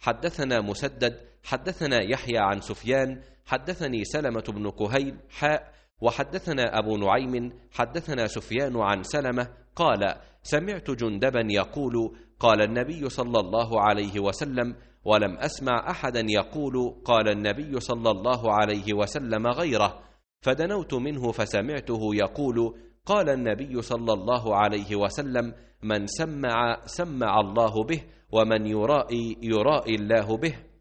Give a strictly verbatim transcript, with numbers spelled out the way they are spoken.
حدثنا مسدد حدثنا يحيى عن سفيان حدثني سلمة بن كهيل حاء وحدثنا أبو نعيم حدثنا سفيان عن سلمة قال سمعت جندبا يقول قال النبي صلى الله عليه وسلم، ولم أسمع أحدا يقول قال النبي صلى الله عليه وسلم غيره، فدنوت منه فسمعته يقول قال النبي صلى الله عليه وسلم من سمع سمع الله به، ومن يرائي يرائي الله به.